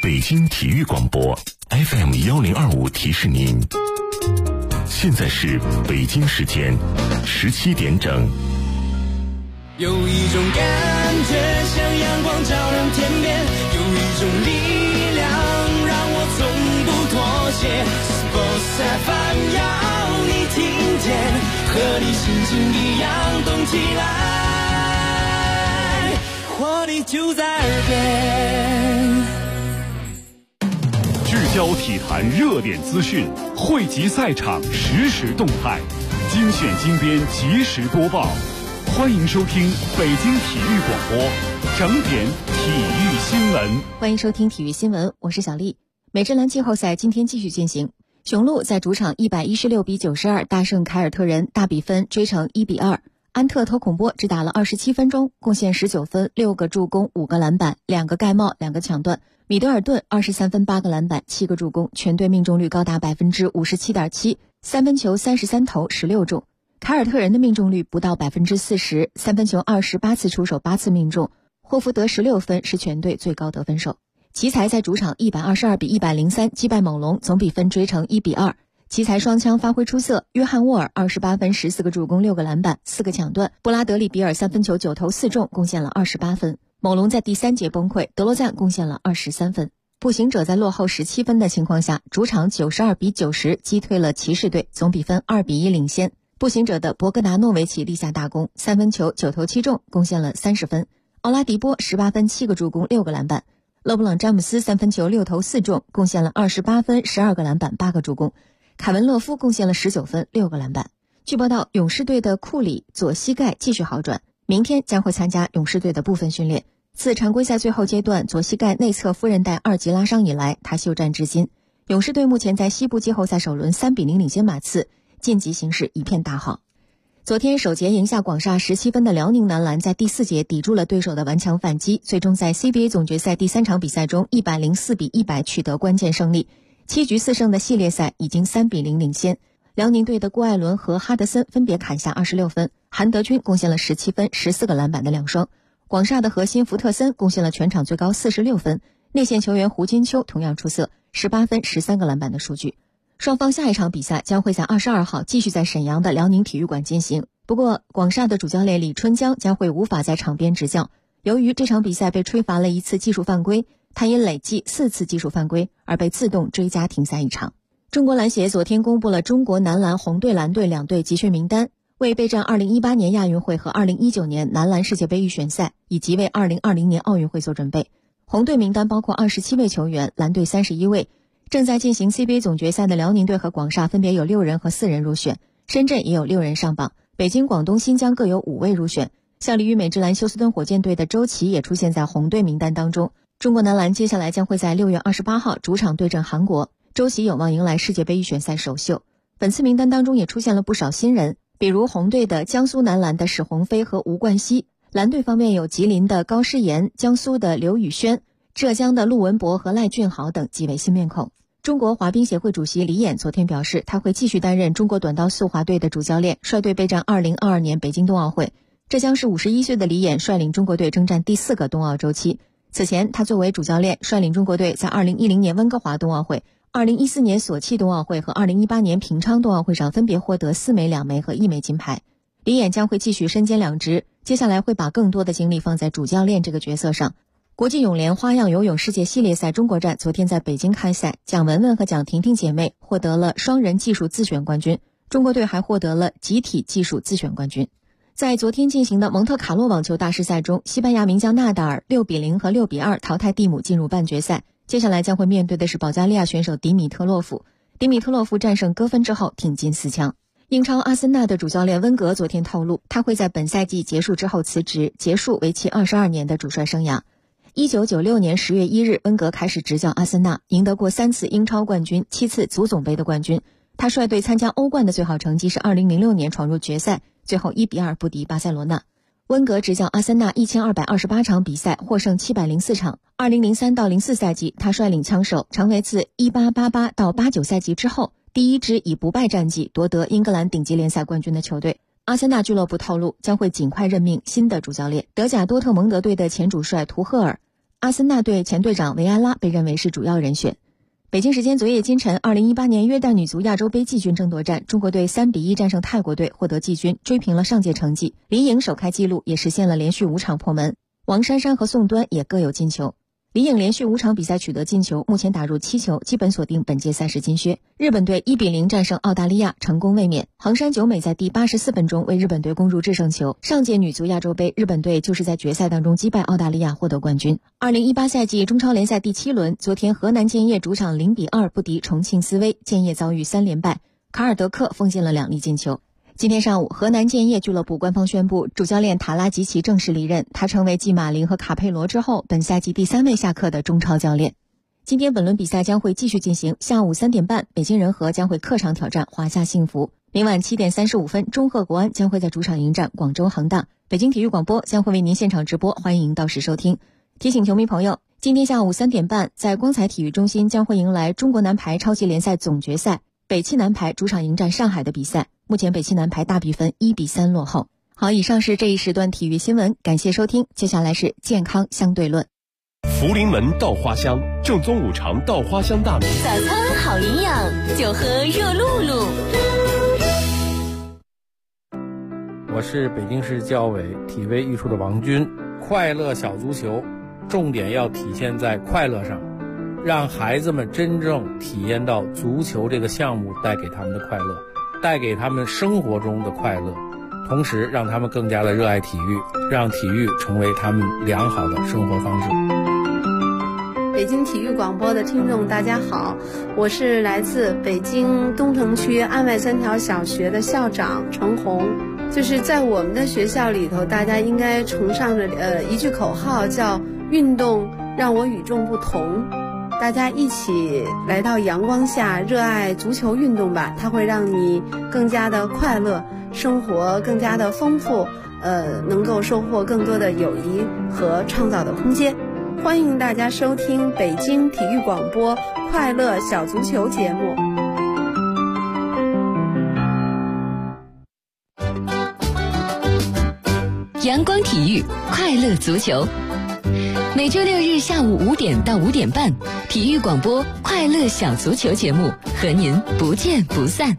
北京体育广播 FM1025提示您，现在是北京时间17点整。 有一种感觉像阳光照亮天边，有一种力量让我从不妥协。Sports FM 要你听见，和你心情一样动起来，活力就在耳边。 聚焦体坛热点资讯，汇集赛场实时动态，精选精编及时播报。欢迎收听北京体育广播整点体育新闻。 欢迎收听体育新闻，我是小丽。美职篮季后赛今天继续进行，雄鹿在主场116比92大胜凯尔特人，大比分追成1比2。安特托孔波只打了27分钟，贡献19分、6个助攻、5个篮板、2个盖帽、2个抢断。米德尔顿23分、8个篮板、7个助攻，全队命中率高达 57.7%， 三分球33投16中。凯尔特人的命中率不到 40%， 三分球28次出手8次命中，霍福德16分是全队最高得分手。奇才在主场122比103击败猛龙，总比分追成1比2。奇才双枪发挥出色，约翰沃尔28分14个助攻6个篮板4个抢断，布拉德利比尔三分球9投4中，贡献了28分。猛龙在第3节崩溃，德罗赞贡献了23分。步行者在落后17分的情况下，主场92比90击退了骑士队，总比分2比1领先。步行者的博格达诺维奇立下大功，三分球9投7中，贡献了30分。奥拉迪波18分7个助攻6个篮板。勒布朗詹姆斯三分球6投4中，贡献了28分12个篮板8个助攻。凯文勒夫贡献了19分6个篮板。据报道，勇士队的库里左膝盖继续好转，明天将会参加勇士队的部分训练。自常规赛最后阶段左膝盖内侧副韧带2级拉伤以来，他休战至今。勇士队目前在西部季后赛首轮3比0领先马刺，晋级形势一片大好。昨天首节赢下广厦17分的辽宁男篮在第4节抵住了对手的顽强反击，最终在 CBA 总决赛第3场比赛中104比100取得关键胜利，7局4胜的系列赛已经3比0领先。辽宁队的郭艾伦和哈德森分别砍下26分，韩德君贡献了17分14个篮板的2双。广厦的核心福特森贡献了全场最高46分，内线球员胡金秋同样出色，18分13个篮板的数据。双方下一场比赛将会在22号继续在沈阳的辽宁体育馆进行。不过广厦的主教练李春江将会无法在场边执教，由于这场比赛被吹罚了1次技术犯规，他因累计4次技术犯规而被自动追加停赛1场。中国篮协昨天公布了中国男篮红队蓝队2队集训名单，为备战2018年亚运会和2019年男篮世界杯预选赛，以及为2020年奥运会做准备。红队名单包括27位球员，蓝队31位。正在进行 CBA 总决赛的辽宁队和广厦分别有6人和4人入选，深圳也有6人上榜，北京、广东、新疆各有5位入选。效力于美职篮休斯敦火箭队的周琦也出现在红队名单当中。中国男篮接下来将会在6月28号主场对阵韩国，周琦有望迎来世界杯预选赛首秀。本次名单当中也出现了不少新人，比如红队的江苏男篮的史鸿飞和吴冠希，蓝队方面有吉林的高诗岩、江苏的刘宇轩、浙江的陆文博和赖俊豪等几位新面孔。中国滑冰协会主席李演昨天表示，他会继续担任中国短道速滑队的主教练，率队备战2022年北京冬奥会。这将是51岁的李演率领中国队征战第4个冬奥周期。此前他作为主教练率领中国队在2010年温哥华冬奥会、2014年索契冬奥会和2018年平昌冬奥会上分别获得4枚、2枚和1枚金牌。李演将会继续身兼2职，接下来会把更多的精力放在主教练这个角色上。国际泳联花样游泳世界系列赛中国站昨天在北京开赛，蒋雯雯和蒋婷婷姐妹获得了双人技术自选冠军，中国队还获得了集体技术自选冠军。在昨天进行的蒙特卡洛网球大师赛中，西班牙名将纳达尔6比0和6比2淘汰蒂姆进入半决赛，接下来将会面对的是保加利亚选手迪米特洛夫。迪米特洛夫战胜戈芬之后挺进4强。英超阿森纳的主教练温格昨天透露，他会在本赛季结束之后辞职，结束为期22年的主帅生涯。1996年10月1日，温格开始执教阿森纳，赢得过3次英超冠军、7次足总杯的冠军。他率队参加欧冠的最好成绩是2006年闯入决赛，最后1比2不敌巴塞罗那。温格执教阿森纳1228场比赛，获胜704场。2003到04赛季，他率领枪手成为自1888到89赛季之后第一支以不败战绩夺得英格兰顶级联赛冠军的球队。阿森纳俱乐部透露，将会尽快任命新的主教练。德甲多特蒙德队的前主帅图赫尔阿森纳队前队长维埃拉被认为是主要人选。北京时间昨夜今晨，2018年约旦女足亚洲杯季军争夺战，中国队3-1战胜泰国队，获得季军，追平了上届成绩。李颖首开纪录，也实现了连续5场破门。王珊珊和宋端也各有进球。李颖连续5场比赛取得进球，目前打入7球，基本锁定本届赛事金靴。日本队1-0战胜澳大利亚，成功卫冕。横山久美在第84分钟为日本队攻入制胜球。上届女足亚洲杯，日本队就是在决赛当中击败澳大利亚获得冠军。2018赛季中超联赛第7轮，昨天河南建业主场0-2不敌重庆斯威，建业遭遇3连败，卡尔德克奉献了2粒进球。今天上午，河南建业俱乐部官方宣布，主教练塔拉吉奇正式离任，他成为继马林和卡佩罗之后，本赛季第3位下课的中超教练。今天本轮比赛将会继续进行，下午3点半，北京人和将会客场挑战华夏幸福。明晚7点35分，中赫国安将会在主场迎战广州恒大。北京体育广播将会为您现场直播，欢迎到时收听。提醒球迷朋友，今天下午3点半，在光彩体育中心将会迎来中国男排超级联赛总决赛，北汽男排主场迎战上海的比赛。目前北汽男排大比分1-3落后。好，以上是这一时段体育新闻，感谢收听。接下来是健康相对论。 福临门稻花香，正宗五常稻花香大米， 早餐好营养，就喝热露露。 我是北京市教委体卫艺术的王军。快乐小足球重点要体现在快乐上，让孩子们真正体验到足球这个项目带给他们的快乐，带给他们生活中的快乐，同时让他们更加的热爱体育，让体育成为他们良好的生活方式。 北京体育广播的听众大家好，我是来自北京东城区安外3条小学的校长程红。就是在我们的学校里头，大家应该崇尚着一句口号，叫运动让我与众不同。大家一起来到阳光下，热爱足球运动吧，它会让你更加的快乐，生活更加的丰富，能够收获更多的友谊和创造的空间。欢迎大家收听北京体育广播快乐小足球节目。 阳光体育，快乐足球。每周6日下午5点到5点半，体育广播快乐小足球节目和您不见不散。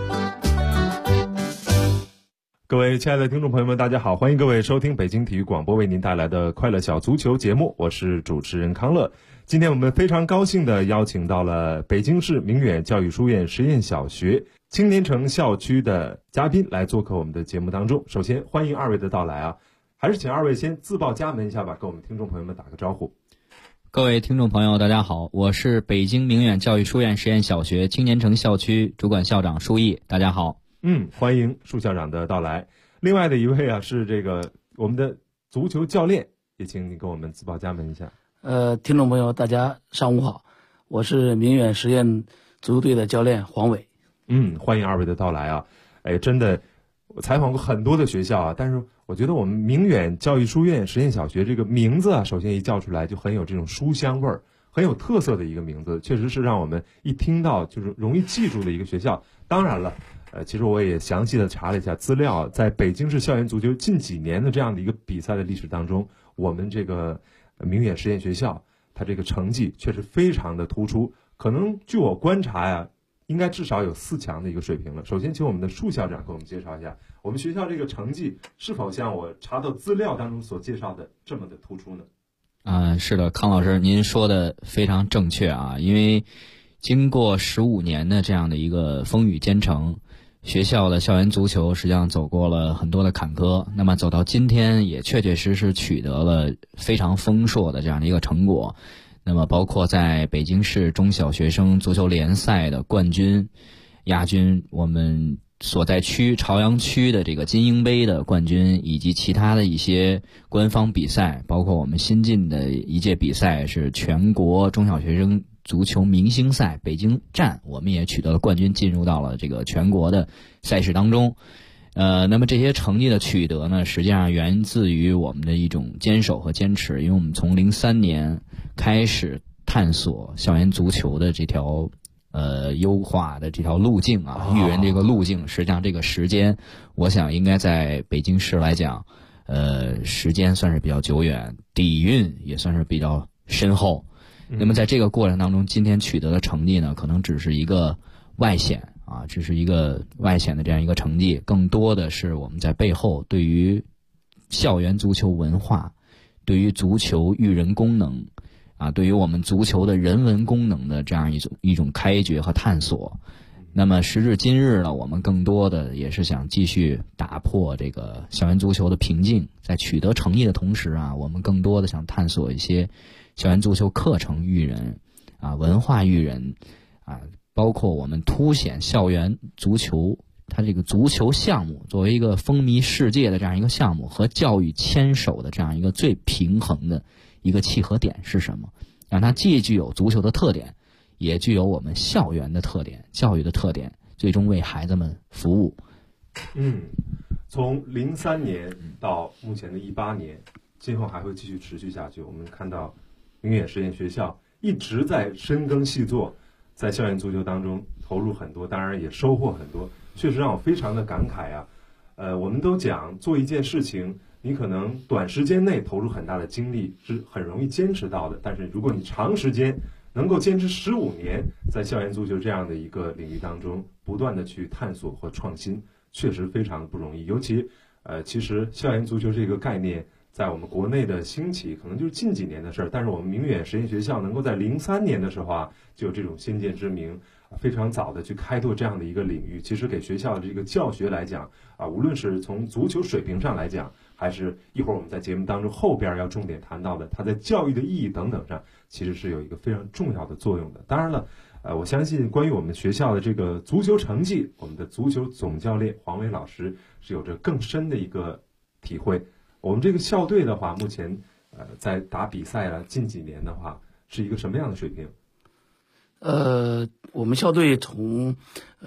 各位亲爱的听众朋友们，大家好，欢迎各位收听北京体育广播为您带来的快乐小足球节目，我是主持人康乐。今天我们非常高兴地邀请到了北京市明远教育书院实验小学青年城校区的嘉宾来做客我们的节目当中。首先欢迎2位的到来啊，还是请2位先自报家门一下吧，跟我们听众朋友们打个招呼。 各位听众朋友大家好，我是北京明远教育书院实验小学青年城校区主管校长舒毅，大家好。 欢迎舒校长的到来。另外的一位啊是这个我们的足球教练，也请你跟我们自报家门一下。 听众朋友大家上午好，我是明远实验足球队的教练黄伟。 欢迎2位的到来啊。真的我采访过很多的学校啊，但是我觉得我们明远教育书院实验小学这个名字啊，首先一叫出来就很有这种书香味儿，很有特色的一个名字，确实是让我们一听到就是容易记住的一个学校。当然了其实我也详细的查了一下资料，在北京市校园足球近几年的这样的一个比赛的历史当中，我们这个明远实验学校它这个成绩确实非常的突出，可能据我观察呀，应该至少有4强的一个水平了。首先请我们的舒校长给我们介绍一下，我们学校这个成绩是否像我查到资料当中所介绍的这么的突出呢？ 是的，康老师您说的非常正确啊，因为经过15年的这样的一个风雨兼程，学校的校园足球实际上走过了很多的坎坷，那么走到今天也确确实实取得了非常丰硕的这样的一个成果。那么包括在北京市中小学生足球联赛的冠军、亚军，我们所在区朝阳区的这个金鹰杯的冠军，以及其他的一些官方比赛，包括我们新进的一届比赛是全国中小学生足球明星赛北京站，我们也取得了冠军，进入到了这个全国的赛事当中。那么这些成绩的取得呢，实际上源自于我们的一种坚守和坚持，因为我们从03年开始探索校园足球的这条优化的这条路径啊，育人这个路径，实际上这个时间我想应该在北京市来讲时间算是比较久远，底蕴也算是比较深厚。那么在这个过程当中，今天取得的成绩呢，可能只是一个外显啊，只是一个外显的这样一个成绩，更多的是我们在背后对于校园足球文化，对于足球育人功能啊，对于我们足球的人文功能的这样一种开掘和探索。那么时至今日呢，我们更多的也是想继续打破这个校园足球的瓶颈，在取得成绩的同时啊，我们更多的想探索一些校园足球课程育人啊，文化育人啊，包括我们凸显校园足球它这个足球项目作为一个风靡世界的这样一个项目和教育牵手的这样一个最平衡的一个契合点是什么，让它既具有足球的特点，也具有我们校园的特点、教育的特点，最终为孩子们服务。 从03年到目前的18年，今后还会继续持续下去。我们看到明远实验学校一直在深耕细作，在校园足球当中投入很多，当然也收获很多，确实让我非常的感慨啊。我们都讲做一件事情，你可能短时间内投入很大的精力是很容易坚持到的，但是如果你长时间能够坚持15年，在校园足球这样的一个领域当中不断的去探索和创新，确实非常的不容易。尤其其实校园足球这个概念在我们国内的兴起可能就是近几年的事儿，但是我们明远实验学校能够在03年的时候啊就有这种先见之明，非常早的去开拓这样的一个领域，其实给学校的这个教学来讲啊，无论是从足球水平上来讲，还是一会儿我们在节目当中后边要重点谈到的它在教育的意义等等上，其实是有一个非常重要的作用的。当然了，我相信关于我们学校的这个足球成绩，我们的足球总教练黄伟老师是有着更深的一个体会。我们这个校队的话，目前在打比赛了，近几年的话是一个什么样的水平？ 我们校队从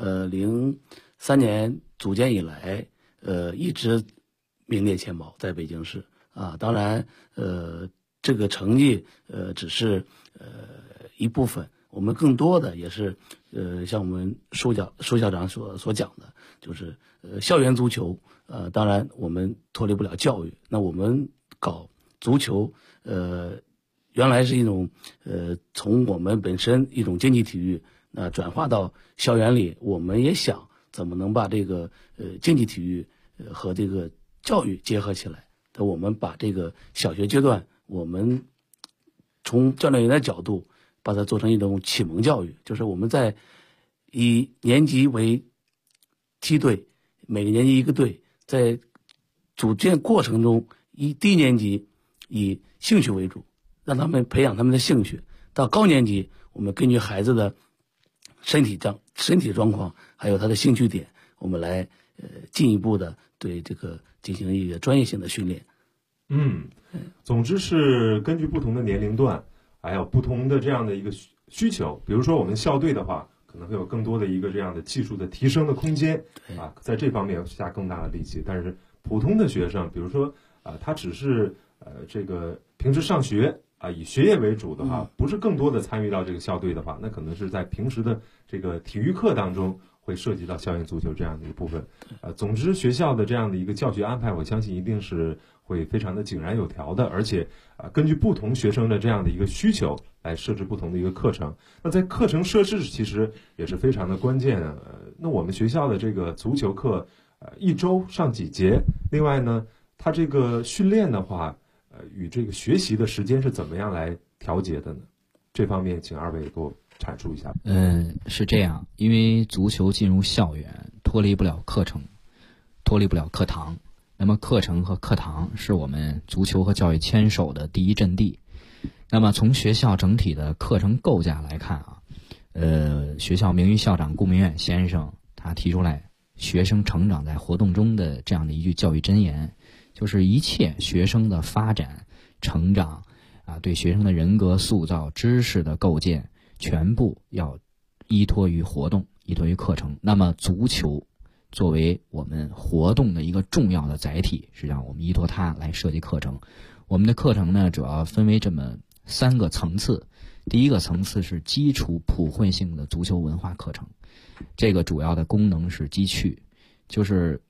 03年组建以来，一直名列前茅，在北京市啊。当然，这个成绩只是一部分，我们更多的也是像我们苏校长所讲的，就是校园足球。当然我们脱离不了教育。那我们搞足球，原来是一种从我们本身一种竞技体育，转化到校园里，我们也想怎么能把这个竞技体育和这个教育结合起来。我们把这个小学阶段，我们从教练员的角度把它做成一种启蒙教育，就是我们在以年级为梯队，每个年级一个队，在组建过程中，以低年级以兴趣为主，让他们培养他们的兴趣。到高年级，我们根据孩子的身体状况，还有他的兴趣点，我们来进一步的对这个进行一个专业性的训练。 总之是根据不同的年龄段，还有不同的这样的一个需求。比如说我们校队的话，可能会有更多的一个这样的技术的提升的空间啊，在这方面要下更大的力气。但是普通的学生，比如说他只是这个平时上学以学业为主的话，不是更多的参与到这个校队的话，那可能是在平时的这个体育课当中会涉及到校园足球这样的一部分。总之学校的这样的一个教学安排，我相信一定是会非常的井然有条的，而且根据不同学生的这样的一个需求来设置不同的一个课程。那在课程设置其实也是非常的关键的。那我们学校的这个足球课一周上几节，另外呢它这个训练的话与这个学习的时间是怎么样来调节的呢？这方面请二位给我阐述一下。 是这样，因为足球进入校园脱离不了课程，脱离不了课堂。那么课程和课堂是我们足球和教育牵手的第一阵地。那么从学校整体的课程构架来看啊，学校名誉校长顾明远先生他提出来学生成长在活动中的这样的一句教育箴言，就是一切学生的发展成长对学生的人格塑造、知识的构建，全部要依托于活动，依托于课程。那么足球作为我们活动的一个重要的载体，实际上我们依托它来设计课程。我们的课程呢，主要分为这么3个层次。第一个层次是基础普惠性的足球文化课程，这个主要的功能是积趣，就是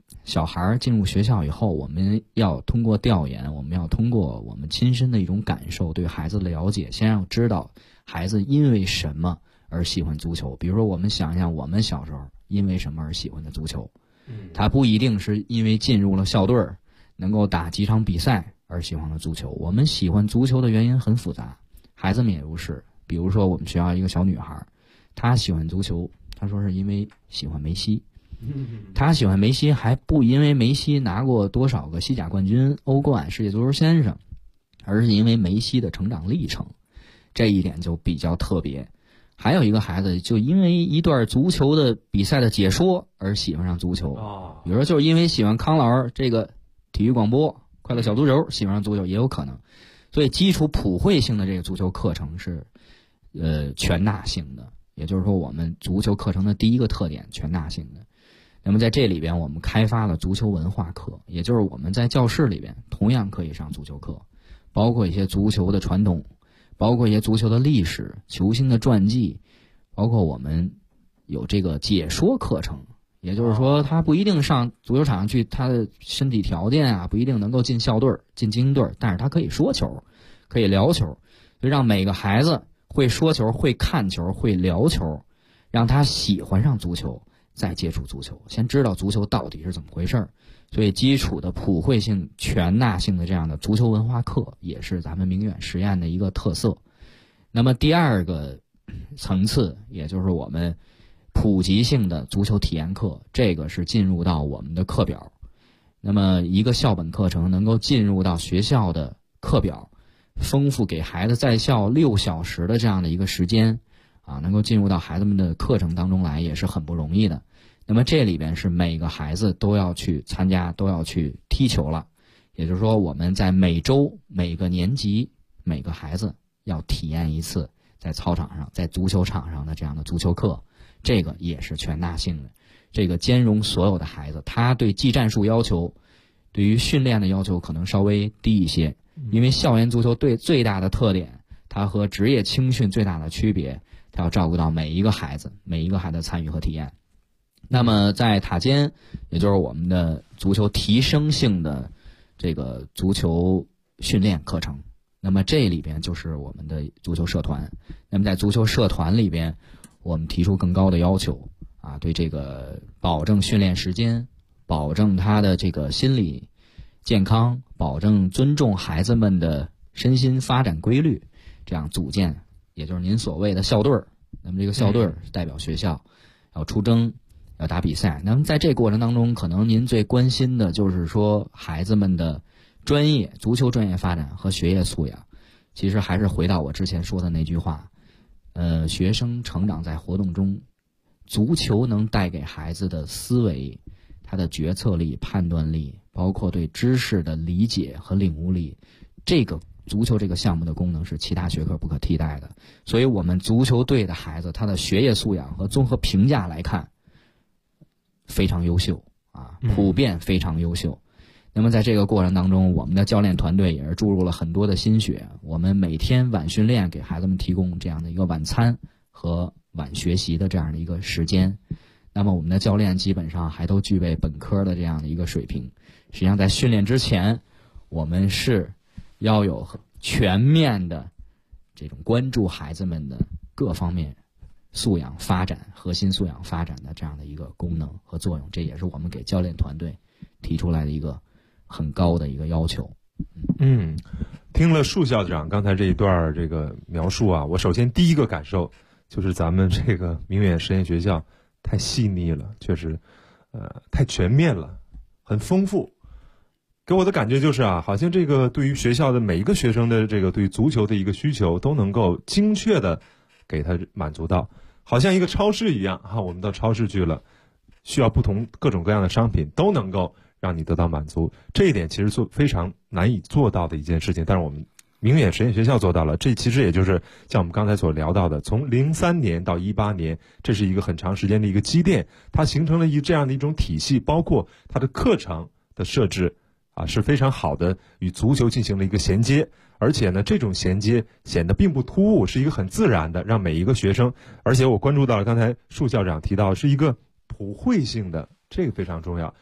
小孩进入学校以后，我们要通过调研，我们要通过我们亲身的一种感受，对孩子的了解，先要知道孩子因为什么而喜欢足球。比如说我们想想我们小时候因为什么而喜欢的足球，他不一定是因为进入了校队能够打几场比赛而喜欢了足球。我们喜欢足球的原因很复杂，孩子们也如是。比如说我们学校一个小女孩，她喜欢足球，她说是因为喜欢梅西。她喜欢梅西还不因为梅西拿过多少个西甲冠军、欧冠、世界足球先生，而是因为梅西的成长历程，这一点就比较特别。还有一个孩子就因为一段足球的比赛的解说而喜欢上足球，比如说就是因为喜欢康老师这个体育广播快乐小足球喜欢上足球也有可能。所以基础普惠性的这个足球课程是全纳性的，也就是说我们足球课程的第一个特点全纳性的。那么在这里边我们开发了足球文化课，也就是我们在教室里边同样可以上足球课，包括一些足球的传统，包括一些足球的历史、球星的传记，包括我们有这个解说课程，也就是说他不一定上足球场上去，他的身体条件啊不一定能够进校队进精英队，但是他可以说球，可以聊球，就让每个孩子会说球、会看球、会聊球，让他喜欢上足球，再接触足球，先知道足球到底是怎么回事。所以基础的普惠性、全纳性的这样的足球文化课也是咱们明远实验的一个特色。那么第二个层次，也就是我们普及性的足球体验课，这个是进入到我们的课表。那么一个校本课程能够进入到学校的课表，丰富给孩子在校6小时的这样的一个时间啊，能够进入到孩子们的课程当中来，也是很不容易的。那么这里边是每个孩子都要去参加，都要去踢球了。也就是说我们在每周每个年级每个孩子要体验一次在操场上在足球场上的这样的足球课，这个也是全纳性的，这个兼容所有的孩子。他对技战术要求，对于训练的要求可能稍微低一些，因为校园足球队最大的特点，它和职业青训最大的区别，它要照顾到每一个孩子的参与和体验。那么在塔尖，也就是我们的足球提升性的这个足球训练课程，那么这里边就是我们的足球社团。那么在足球社团里边，我们提出更高的要求啊，对这个保证训练时间，保证他的这个心理健康，保证尊重孩子们的身心发展规律，这样组建也就是您所谓的校队。那么这个校队代表学校要出征，要打比赛。那么在这过程当中，可能您最关心的就是说孩子们的专业足球专业发展和学业素养。其实还是回到我之前说的那句话，学生成长在活动中，足球能带给孩子的思维，他的决策力、判断力，包括对知识的理解和领悟力，这个足球这个项目的功能是其他学科不可替代的。所以我们足球队的孩子，他的学业素养和综合评价来看非常优秀啊，普遍非常优秀。那么在这个过程当中，我们的教练团队也是注入了很多的心血。我们每天晚训练给孩子们提供这样的一个晚餐和晚学习的这样的一个时间。那么我们的教练基本上还都具备本科的这样的一个水平。实际上在训练之前，我们是要有全面的这种关注孩子们的各方面素养发展、核心素养发展的这样的一个功能和作用。这也是我们给教练团队提出来的一个很高的一个要求。 听了束校长刚才这一段这个描述啊，我首先第一个感受就是咱们这个明远实验学校太细腻了，确实太全面了，很丰富。给我的感觉就是啊，好像这个对于学校的每一个学生的这个对于足球的一个需求都能够精确的给他满足到，好像一个超市一样啊，我们到超市去了，需要不同各种各样的商品都能够让你得到满足。这一点其实非常难以做到的一件事情，但是我们明远实验学校做到了。这其实也就是像我们刚才所聊到的，从03年到18年，这是一个很长时间的一个积淀，它形成了这样的一种体系，包括它的课程的设置啊，是非常好的与足球进行了一个衔接。而且呢，这种衔接显得并不突兀，是一个很自然的，让每一个学生，而且我关注到了刚才束校长提到是一个普惠性的，这个非常重要。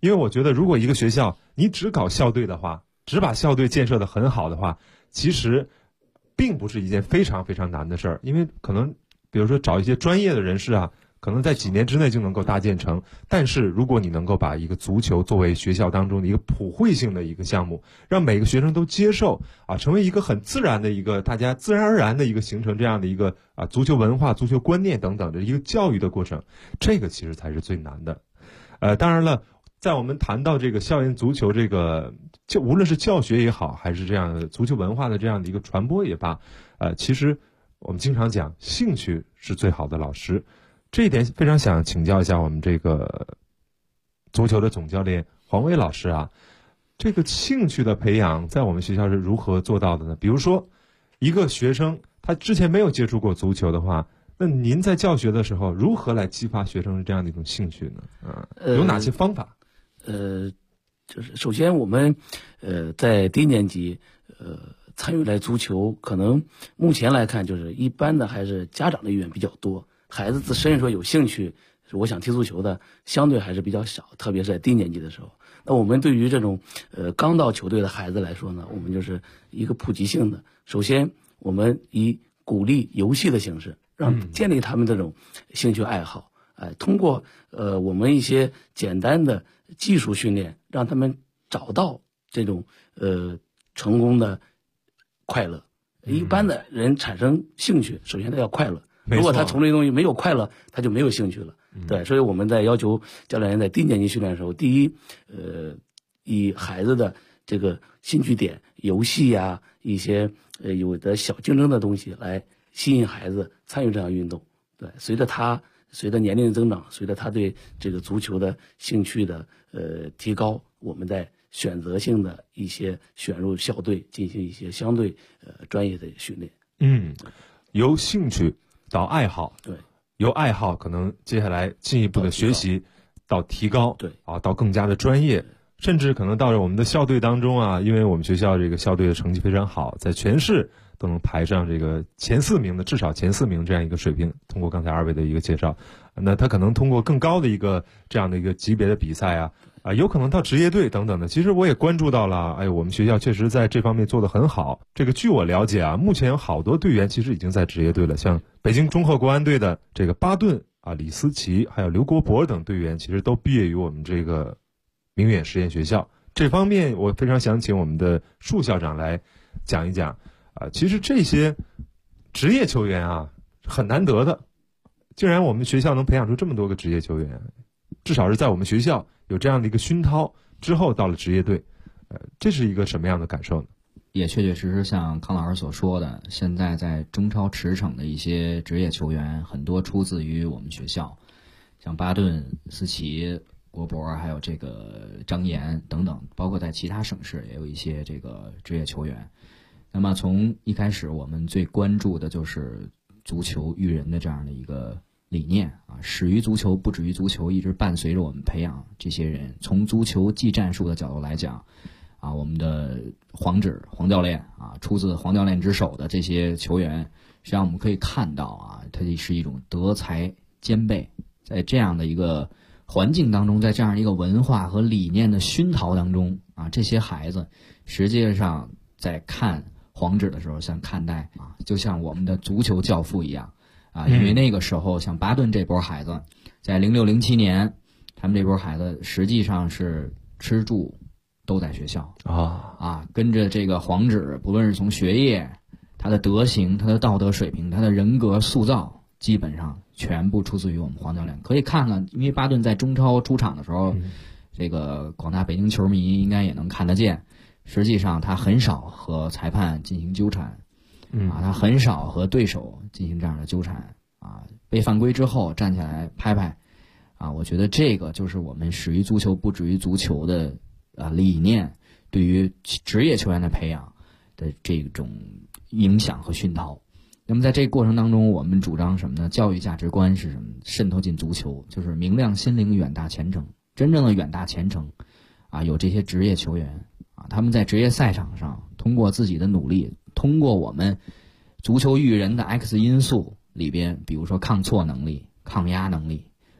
因为我觉得如果一个学校你只搞校队的话，只把校队建设得很好的话，其实并不是一件非常非常难的事儿，因为可能比如说找一些专业的人士啊，可能在几年之内就能够搭建成。但是如果你能够把一个足球作为学校当中的一个普惠性的一个项目，让每个学生都接受啊，成为一个很自然的一个大家自然而然的一个形成这样的一个足球文化、足球观念等等的一个教育的过程，这个其实才是最难的。当然了，在我们谈到这个校园足球这个，就无论是教学也好，还是这样的足球文化的这样的一个传播也罢，其实我们经常讲兴趣是最好的老师。这一点非常想请教一下我们这个足球的总教练黄威老师啊，这个兴趣的培养在我们学校是如何做到的呢？比如说一个学生他之前没有接触过足球的话，那您在教学的时候如何来激发学生这样的一种兴趣呢？有哪些方法？ 就是首先我们在低年级参与来足球，可能目前来看就是一般的还是家长的意愿比较多，孩子自身说有兴趣我想踢足球的相对还是比较少，特别是在低年级的时候。那我们对于这种刚到球队的孩子来说呢，我们就是一个普及性的，首先我们以鼓励游戏的形式让建立他们这种兴趣爱好，通过我们一些简单的技术训练，让他们找到这种成功的快乐。一般的人产生兴趣，首先他要快乐，如果他从这东西没有快乐，他就没有兴趣了。对，所以我们在要求教练员在低年级训练的时候，第一，以孩子的这个兴趣点、游戏呀，一些有的小竞争的东西来吸引孩子参与这项运动。对，随着年龄的增长，随着他对这个足球的兴趣的提高，我们在选择性的一些选入校队，进行一些相对专业的训练。 由兴趣到爱好， 对， 由爱好可能接下来进一步的学习到提高， 对到更加的专业，甚至可能到了我们的校队当中啊，因为我们学校这个校队的成绩非常好，在全市都能排上这个前4名的，至少前4名这样一个水平。通过刚才2位的一个介绍，那他可能通过更高的一个这样的一个级别的比赛有可能到职业队等等的。其实我也关注到了，我们学校确实在这方面做得很好。这个据我了解目前有好多队员其实已经在职业队了，像北京中赫国安队的这个巴顿李思琪，还有刘国博等队员，其实都毕业于我们这个明远实验学校。这方面我非常想请我们的束校长来讲一讲。其实这些职业球员很难得的，竟然我们学校能培养出这么多个职业球员，至少是在我们学校有这样的一个熏陶之后到了职业队，这是一个什么样的感受呢？ 也确确实实像康老师所说的，现在在中超驰骋的一些职业球员很多出自于我们学校，像巴顿、思琪、国博，还有这个张岩等等，包括在其他省市也有一些这个职业球员。那么从一开始我们最关注的就是足球育人的这样的一个理念始于足球不止于足球，一直伴随着我们培养这些人。从足球技战术的角度来讲我们的黄教练出自黄教练之手的这些球员，实际上我们可以看到它是一种德才兼备。在这样的一个环境当中，在这样一个文化和理念的熏陶当中这些孩子实际上在看黄纸的时候像看待就像我们的足球教父一样因为那个时候像巴顿这波孩子在06、07年，他们这波孩子实际上是吃住都在学校跟着这个黄纸，不论是从学业、他的德行、他的道德水平、他的人格塑造，基本上全部出自于我们黄教练。可以看看，因为巴顿在中超出场的时候，这个广大北京球迷应该也能看得见，实际上他很少和裁判进行纠缠他很少和对手进行这样的纠缠被犯规之后站起来拍拍我觉得这个就是我们始于足球不止于足球的理念对于职业球员的培养的这种影响和熏陶。那么在这个过程当中，我们主张什么呢？教育价值观是什么？渗透进足球，就是明亮心灵，远大前程。真正的远大前程有这些职业球员他们在职业赛场上通过自己的努力，通过我们足球育人的 X 因素里边，比如说抗挫能力、抗压能力，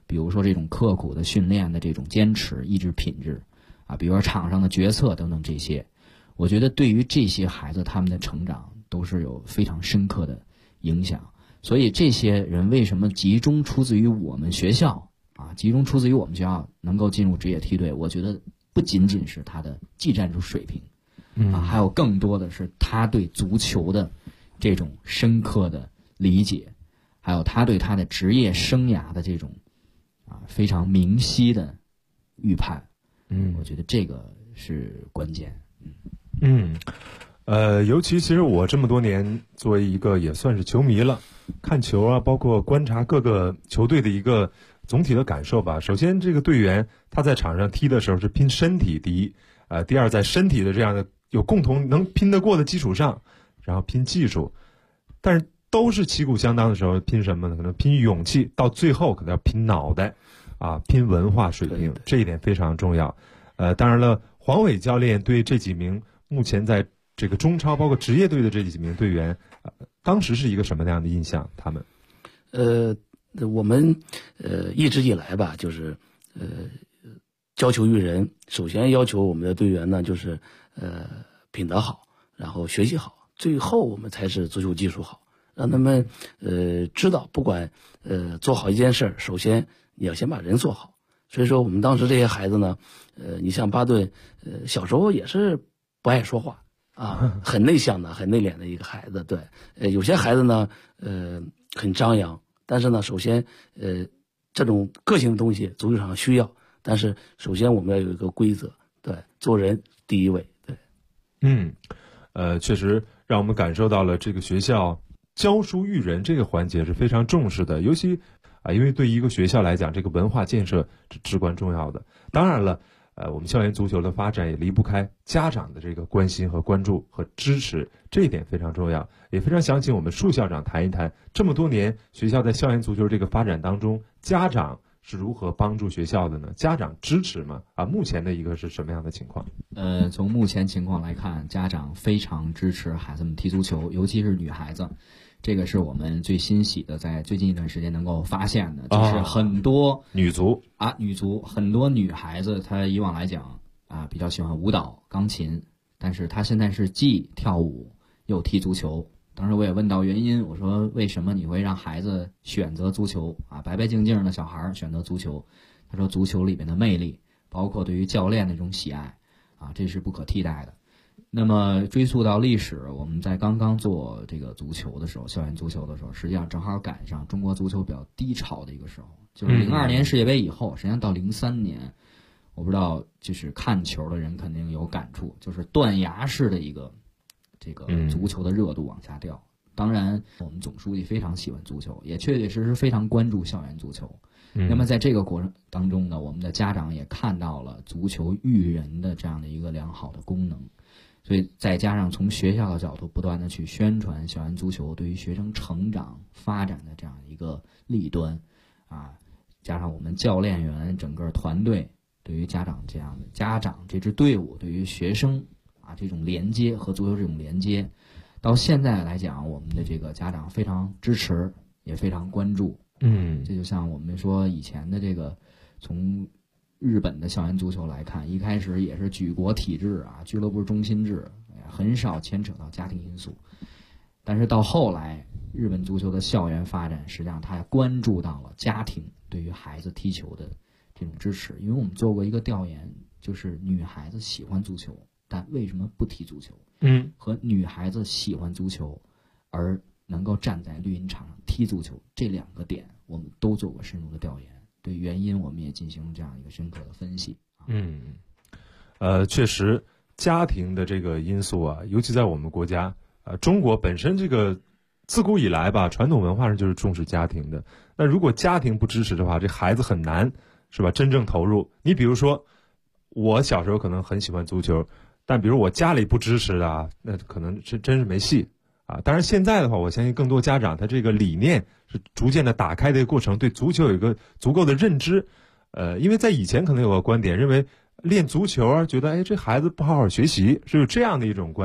比如说这种刻苦的训练的这种坚持、意志品质啊，比如说场上的决策等等这些，我觉得对于这些孩子他们的成长都是有非常深刻的影响。所以这些人为什么集中出自于我们学校啊，集中出自于我们学校能够进入职业梯队，我觉得不仅仅是他的技战术水平啊，还有更多的是他对足球的这种深刻的理解，还有他对他的职业生涯的这种非常明晰的预判。我觉得这个是关键。 尤其其实我这么多年作为一个也算是球迷了，看球啊，包括观察各个球队的一个总体的感受吧。首先，这个队员他在场上踢的时候是拼身体，第一，第二，在身体的这样的有共同能拼得过的基础上，然后拼技术，但是都是旗鼓相当的时候，拼什么呢？可能拼勇气，到最后可能要拼脑袋，拼文化水平，这一点非常重要。当然了，黄伟教练对这几名目前在这个中超包括职业队的这几名队员，当时是一个什么样的印象？他们， 我们一直以来吧，就是教球育人，首先要求我们的队员呢，就是品德好，然后学习好，最后我们才是足球技术好，让他们知道，不管做好一件事儿，首先你要先把人做好。所以说，我们当时这些孩子呢，你像巴顿，小时候也是不爱说话啊，很内向的、很内敛的一个孩子。对，有些孩子呢，很张扬，但是呢，首先，这种个性的东西足球场需要，但是首先我们要有一个规则，对，做人第一位，对。 确实让我们感受到了这个学校教书育人这个环节是非常重视的，尤其因为对于一个学校来讲，这个文化建设是至关重要的。当然了，我们校园足球的发展也离不开家长的这个关心和关注和支持，这一点非常重要。也非常想请我们束校长谈一谈，这么多年学校在校园足球这个发展当中，家长是如何帮助学校的呢？家长支持吗？目前的一个是什么样的情况？ 从目前情况来看，家长非常支持孩子们踢足球，尤其是女孩子。这个是我们最欣喜的，在最近一段时间能够发现的，就是很多女足很多女孩子，她以往来讲比较喜欢舞蹈、钢琴，但是她现在是既跳舞又踢足球。当时我也问到原因，我说为什么你会让孩子选择足球白白净净的小孩选择足球？他说足球里面的魅力，包括对于教练的这种喜爱这是不可替代的。那么追溯到历史，我们在刚刚做这个足球的时候，校园足球的时候，实际上正好赶上中国足球比较低潮的一个时候，就是02年世界杯以后，实际上到03年，我不知道就是看球的人肯定有感触，就是断崖式的一个这个足球的热度往下掉。当然我们总书记非常喜欢足球，也确确实实非常关注校园足球。那么在这个过程当中呢，我们的家长也看到了足球育人的这样的一个良好的功能，所以再加上从学校的角度不断的去宣传校园足球对于学生成长发展的这样一个利端加上我们教练员整个团队对于家长这支队伍对于学生这种连接和足球这种连接，到现在来讲，我们的这个家长非常支持，也非常关注。这就像我们说以前的这个从日本的校园足球来看，一开始也是举国体制俱乐部中心制，很少牵扯到家庭因素。但是到后来，日本足球的校园发展，实际上它关注到了家庭对于孩子踢球的这种支持。因为我们做过一个调研，就是女孩子喜欢足球，但为什么不踢足球？和女孩子喜欢足球而能够站在绿茵场上踢足球，这两个点我们都做过深入的调研，对原因我们也进行了这样一个深刻的分析。 确实家庭的这个因素尤其在我们国家中国本身这个自古以来吧，传统文化上就是重视家庭的。那如果家庭不支持的话，这孩子很难是吧真正投入。你比如说我小时候可能很喜欢足球，但比如我家里不支持那可能是真是没戏当然现在的话，我相信更多家长他这个理念是逐渐的打开的一个过程，对足球有一个足够的认知。因为在以前可能有个观点认为练足球觉得这孩子不好好学习，是有这样的一种观点。